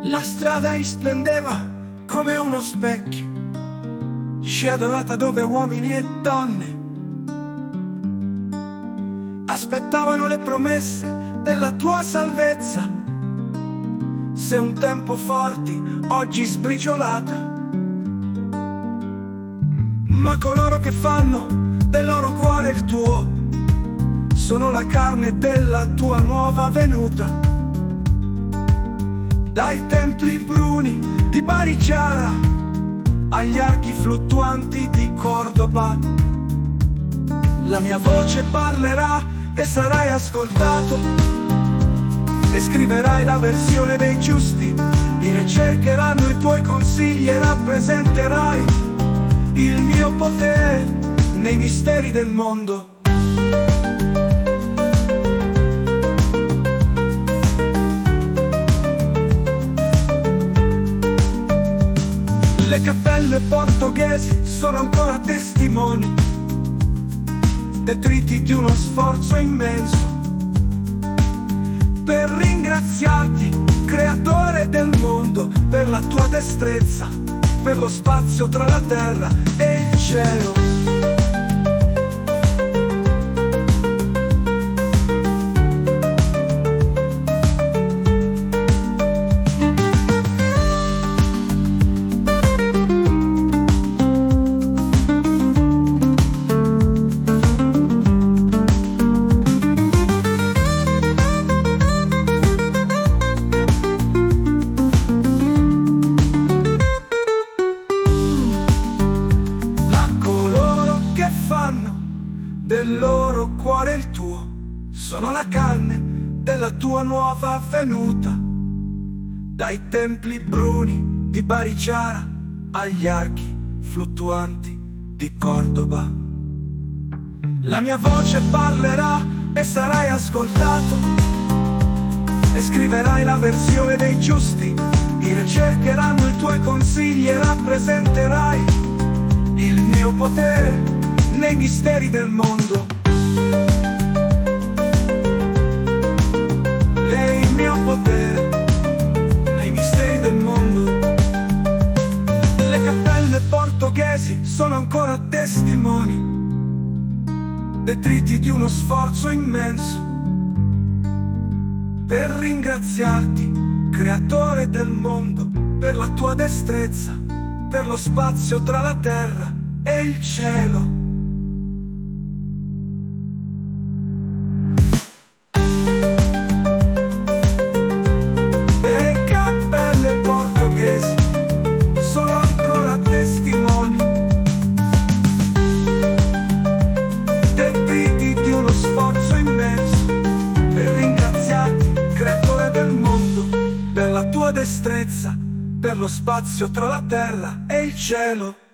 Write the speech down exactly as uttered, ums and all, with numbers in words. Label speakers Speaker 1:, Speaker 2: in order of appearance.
Speaker 1: La strada risplendeva come uno specchio, sciadolata dove uomini e donne aspettavano le promesse della tua salvezza. Se un tempo forti, oggi sbriciolata, ma coloro che fanno del loro cuore il tuo sono la carne della tua nuova venuta. Dai templi bruni di Barichara agli archi fluttuanti di Cordoba, la mia voce parlerà e sarai ascoltato, e scriverai la versione dei giusti, mi ricercheranno i tuoi consigli e rappresenterai il mio potere nei misteri del mondo. Le cappelle portoghesi sono ancora testimoni, detriti di uno sforzo immenso, per ringraziarti, creatore del mondo, per la tua destrezza, per lo spazio tra la terra e il cielo. Del loro cuore il tuo, sono la carne della tua nuova venuta. Dai templi bruni di Barichara agli archi fluttuanti di Cordoba, la mia voce parlerà e sarai ascoltato, e scriverai la versione dei giusti, mi ricercheranno i tuoi consigli e rappresenterai il mio potere nei misteri del mondo. E il mio potere nei misteri del mondo. Le cappelle portoghesi sono ancora testimoni, detriti di uno sforzo immenso, per ringraziarti, creatore del mondo, per la tua destrezza, per lo spazio tra la terra e il cielo. Per la tua destrezza, per lo spazio tra la terra e il cielo.